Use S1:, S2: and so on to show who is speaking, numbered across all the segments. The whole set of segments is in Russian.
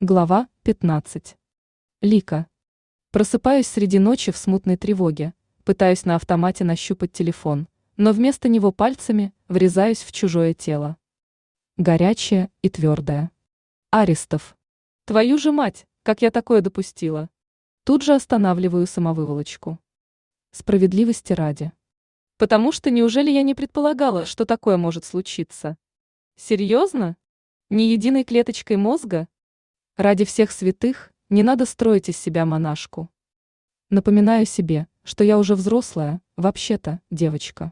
S1: Глава 15. Лика. Просыпаюсь среди ночи в смутной тревоге, пытаюсь на автомате нащупать телефон, но вместо него пальцами врезаюсь в чужое тело. Горячее и твердое. Аристов. Твою же мать, как я такое допустила? Тут же останавливаю самовыволочку. Справедливости ради. Потому что неужели я не предполагала, что такое может случиться? Серьезно? Ни единой клеточкой мозга? Ради всех святых не надо строить из себя монашку. Напоминаю себе, что я уже взрослая, вообще-то, девочка.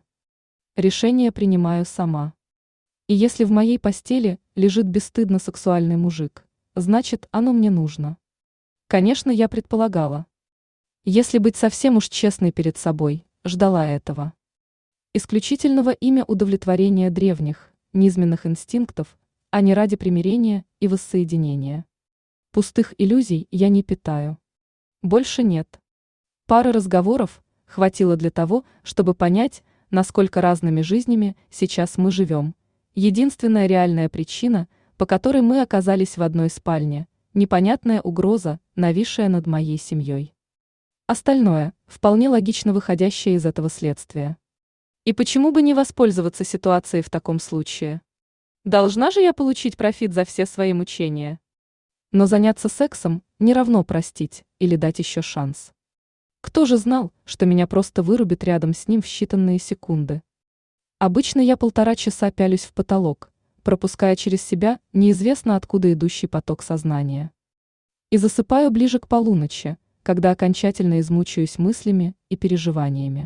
S1: Решение принимаю сама. И если в моей постели лежит бесстыдно сексуальный мужик, значит, оно мне нужно. Конечно, я предполагала. Если быть совсем уж честной перед собой, ждала этого. Исключительного имя удовлетворения древних, низменных инстинктов, а не ради примирения и воссоединения. Пустых иллюзий я не питаю. Больше нет. Пары разговоров хватило для того, чтобы понять, насколько разными жизнями сейчас мы живем. Единственная реальная причина, по которой мы оказались в одной спальне, непонятная угроза, нависшая над моей семьей. Остальное вполне логично выходящее из этого следствия. И почему бы не воспользоваться ситуацией в таком случае? Должна же я получить профит за все свои мучения? Но заняться сексом не равно простить или дать еще шанс. Кто же знал, что меня просто вырубит рядом с ним в считанные секунды? Обычно я 1,5 часа пялюсь в потолок, пропуская через себя неизвестно откуда идущий поток сознания. И засыпаю ближе к полуночи, когда окончательно измучаюсь мыслями и переживаниями.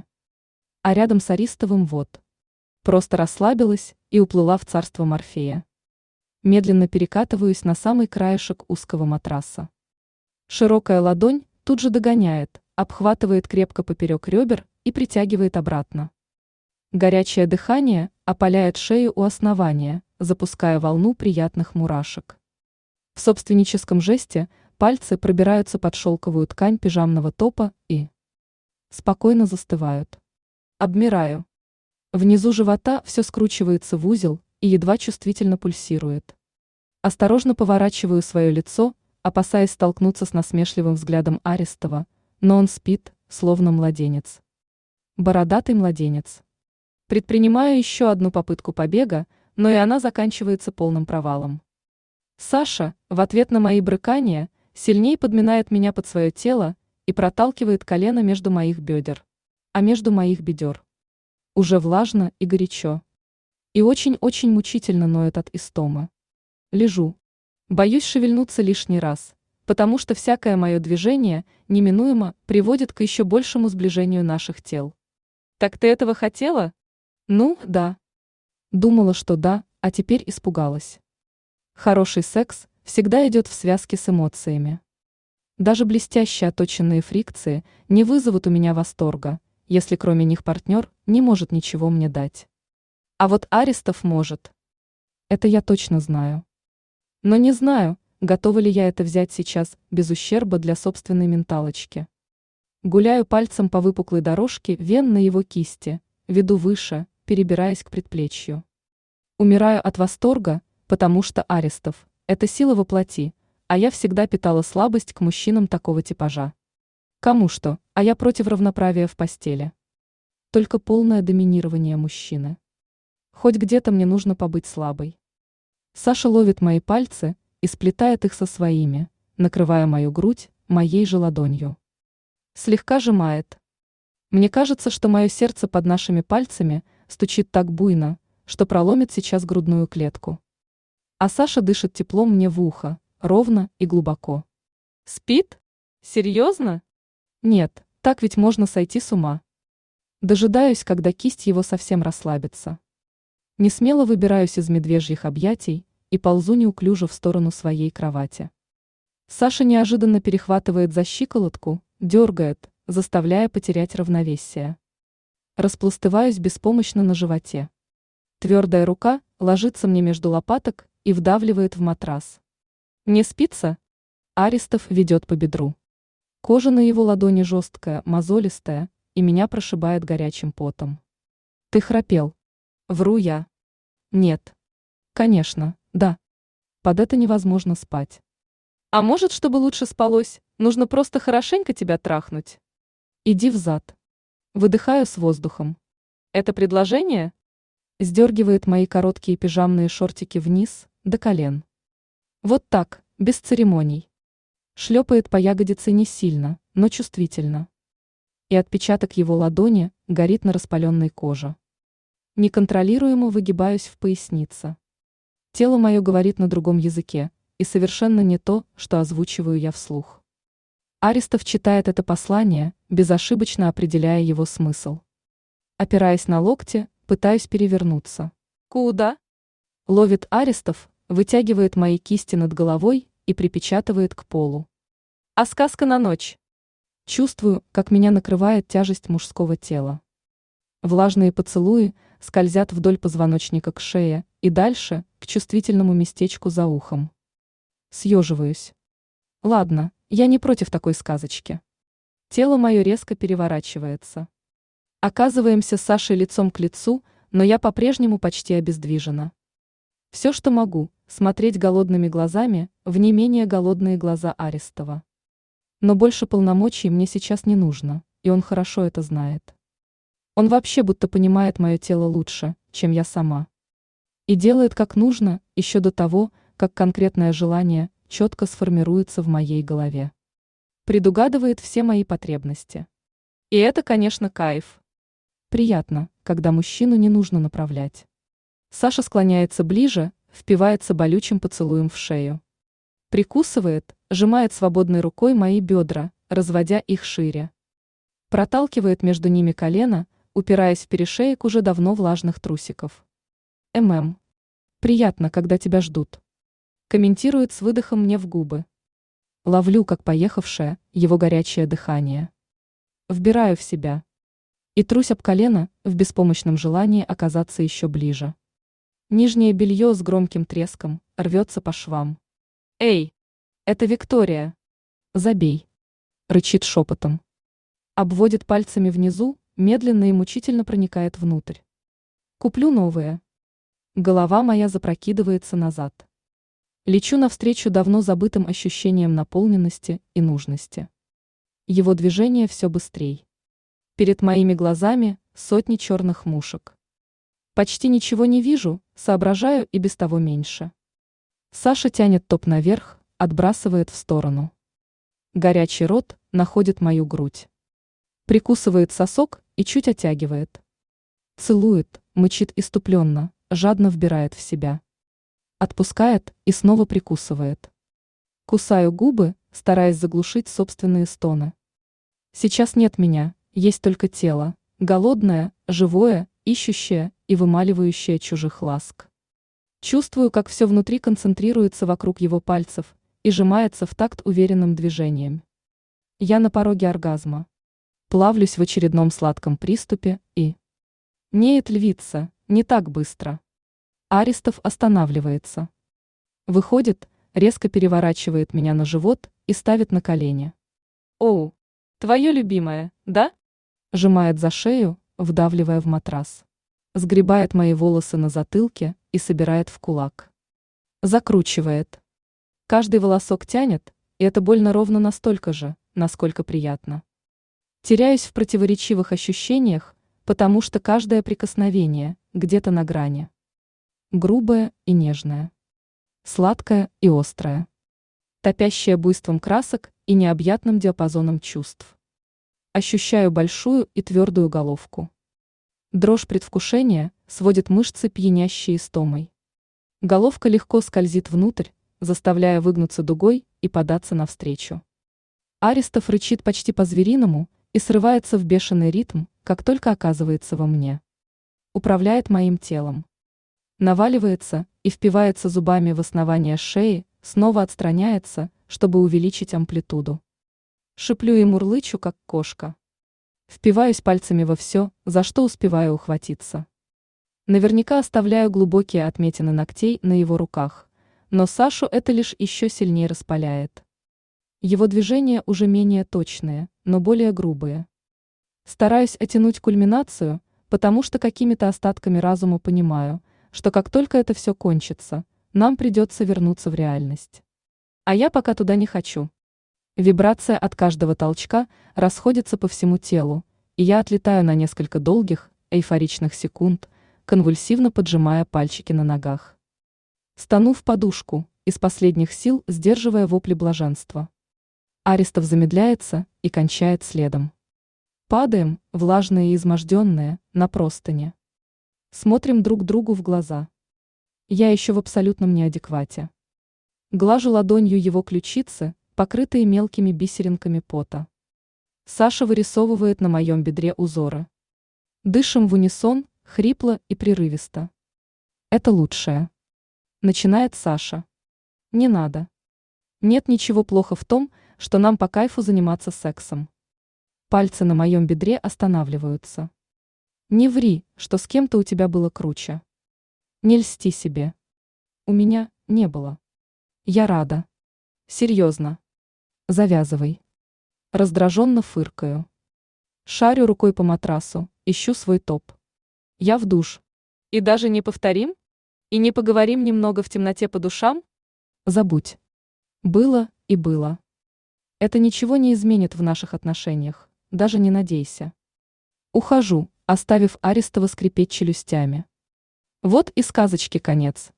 S1: А рядом с Аристовым вот. Просто расслабилась и уплыла в царство Морфея. Медленно перекатываюсь на самый краешек узкого матраса. Широкая ладонь тут же догоняет, обхватывает крепко поперек ребер и притягивает обратно. Горячее дыхание опаляет шею у основания, запуская волну приятных мурашек. В собственническом жесте пальцы пробираются под шелковую ткань пижамного топа и спокойно застывают. Обмираю. Внизу живота все скручивается в узел и едва чувствительно пульсирует. Осторожно поворачиваю свое лицо, опасаясь столкнуться с насмешливым взглядом Аристова, но он спит, словно младенец. Бородатый младенец. Предпринимаю еще одну попытку побега, но и она заканчивается полным провалом. Саша, в ответ на мои брыкания, сильнее подминает меня под свое тело и проталкивает колено между моих бедер. А между моих бедер уже влажно и горячо. И очень-очень мучительно ноет от истомы. Лежу. Боюсь шевельнуться лишний раз, потому что всякое мое движение неминуемо приводит к еще большему сближению наших тел. Так ты этого хотела? Ну, да. Думала, что да, а теперь испугалась. Хороший секс всегда идет в связке с эмоциями. Даже блестяще оточенные фрикции не вызовут у меня восторга, если кроме них партнер не может ничего мне дать. А вот Аристов может. Это я точно знаю. Но не знаю, готова ли я это взять сейчас без ущерба для собственной менталочки. Гуляю пальцем по выпуклой дорожке вен на его кисти, веду выше, перебираясь к предплечью. Умираю от восторга, потому что Аристов – это сила воплоти, а я всегда питала слабость к мужчинам такого типажа. Кому что, а я против равноправия в постели. Только полное доминирование мужчины. Хоть где-то мне нужно побыть слабой. Саша ловит мои пальцы и сплетает их со своими, накрывая мою грудь моей же ладонью. Слегка сжимает. Мне кажется, что мое сердце под нашими пальцами стучит так буйно, что проломит сейчас грудную клетку. А Саша дышит теплом мне в ухо, ровно и глубоко. Спит? Серьезно? Нет, так ведь можно сойти с ума. Дожидаюсь, когда кисть его совсем расслабится. Несмело выбираюсь из медвежьих объятий и ползу неуклюже в сторону своей кровати. Саша неожиданно перехватывает за щиколотку, дергает, заставляя потерять равновесие. Распластываюсь беспомощно на животе. Твердая рука ложится мне между лопаток и вдавливает в матрас. Не спится? Аристов ведет по бедру. Кожа на его ладони жесткая, мозолистая, и меня прошибает горячим потом. Ты храпел. Вру я. Нет. Конечно, да. Под это невозможно спать. А может, чтобы лучше спалось, нужно просто хорошенько тебя трахнуть? Иди взад. Выдыхаю с воздухом. Это предложение? Сдергивает мои короткие пижамные шортики вниз, до колен. Вот так, без церемоний. Шлепает по ягодице не сильно, но чувствительно. И отпечаток его ладони горит на распаленной коже. Неконтролируемо выгибаюсь в пояснице. Тело мое говорит на другом языке, и совершенно не то, что озвучиваю я вслух. Аристов читает это послание, безошибочно определяя его смысл. Опираясь на локти, пытаюсь перевернуться. Куда? Ловит Аристов, вытягивает мои кисти над головой и припечатывает к полу. А сказка на ночь? Чувствую, как меня накрывает тяжесть мужского тела. Влажные поцелуи скользят вдоль позвоночника к шее и дальше, к чувствительному местечку за ухом. Съеживаюсь. Ладно, я не против такой сказочки. Тело мое резко переворачивается. Оказываемся с Сашей лицом к лицу, но я по-прежнему почти обездвижена. Все, что могу, смотреть голодными глазами в не менее голодные глаза Аристова. Но больше полномочий мне сейчас не нужно, и он хорошо это знает. Он вообще будто понимает мое тело лучше, чем я сама. И делает как нужно, еще до того, как конкретное желание четко сформируется в моей голове. Предугадывает все мои потребности. И это, конечно, кайф. Приятно, когда мужчину не нужно направлять. Саша склоняется ближе, впивается болючим поцелуем в шею. Прикусывает, сжимает свободной рукой мои бедра, разводя их шире. Проталкивает между ними колено, упираясь в перешеек уже давно влажных трусиков. Приятно, когда тебя ждут. Комментирует с выдохом мне в губы. Ловлю, как поехавшее, его горячее дыхание. Вбираю в себя. И трусь об колено в беспомощном желании оказаться еще ближе. Нижнее белье с громким треском рвется по швам. «Эй, это Виктория!» «Забей!» — рычит шепотом. Обводит пальцами внизу, медленно и мучительно проникает внутрь. «Куплю новые». Голова моя запрокидывается назад. Лечу навстречу давно забытым ощущениям наполненности и нужности. Его движение все быстрей. Перед моими глазами сотни черных мушек. Почти ничего не вижу, соображаю и без того меньше. Саша тянет топ наверх, отбрасывает в сторону. Горячий рот находит мою грудь. Прикусывает сосок и чуть оттягивает. Целует, мычит иступленно, жадно вбирает в себя. Отпускает и снова прикусывает. Кусаю губы, стараясь заглушить собственные стоны. Сейчас нет меня, есть только тело, голодное, живое, ищущее и вымаливающее чужих ласк. Чувствую, как все внутри концентрируется вокруг его пальцев и сжимается в такт уверенным движением. Я на пороге оргазма. Плавлюсь в очередном сладком приступе и... Неет львица, не так быстро. Аристов останавливается. Выходит, резко переворачивает меня на живот и ставит на колени. «Оу, твое любимое, да?» Сжимает за шею, вдавливая в матрас. Сгребает мои волосы на затылке и собирает в кулак. Закручивает. Каждый волосок тянет, и это больно ровно настолько же, насколько приятно. Теряюсь в противоречивых ощущениях, потому что каждое прикосновение где-то на грани. Грубое и нежное. Сладкое и острое. Топящее буйством красок и необъятным диапазоном чувств. Ощущаю большую и твердую головку. Дрожь предвкушения сводит мышцы, пьянящие истомой. Головка легко скользит внутрь, заставляя выгнуться дугой и податься навстречу. Аристов рычит почти по-звериному и срывается в бешеный ритм, как только оказывается во мне. Управляет моим телом. Наваливается и впивается зубами в основание шеи, снова отстраняется, чтобы увеличить амплитуду. Шиплю и мурлычу, как кошка. Впиваюсь пальцами во все, за что успеваю ухватиться. Наверняка оставляю глубокие отметины ногтей на его руках, но Сашу это лишь еще сильнее распаляет. Его движения уже менее точные, но более грубые. Стараюсь оттянуть кульминацию, потому что какими-то остатками разума понимаю, что как только это все кончится, нам придется вернуться в реальность. А я пока туда не хочу. Вибрация от каждого толчка расходится по всему телу, и я отлетаю на несколько долгих, эйфоричных секунд, конвульсивно поджимая пальчики на ногах. Стану в подушку, из последних сил сдерживая вопли блаженства. Аристов замедляется и кончает следом. Падаем, влажные и изможденные, на простыни. Смотрим друг другу в глаза. Я еще в абсолютном неадеквате. Глажу ладонью его ключицы, покрытые мелкими бисеринками пота. Саша вырисовывает на моем бедре узоры. Дышим в унисон, хрипло и прерывисто. Это лучшее. Начинает Саша. Не надо. Нет ничего плохо в том, что нам по кайфу заниматься сексом. Пальцы на моем бедре останавливаются. Не ври, что с кем-то у тебя было круче. Не льсти себе. У меня не было. Я рада. Серьезно. Завязывай. Раздраженно фыркаю. Шарю рукой по матрасу, ищу свой топ. Я в душ. И даже не повторим? И не поговорим немного в темноте по душам? Забудь. Было и было. Это ничего не изменит в наших отношениях, даже не надейся. Ухожу, оставив Аристова скрипеть челюстями. Вот и сказочки конец.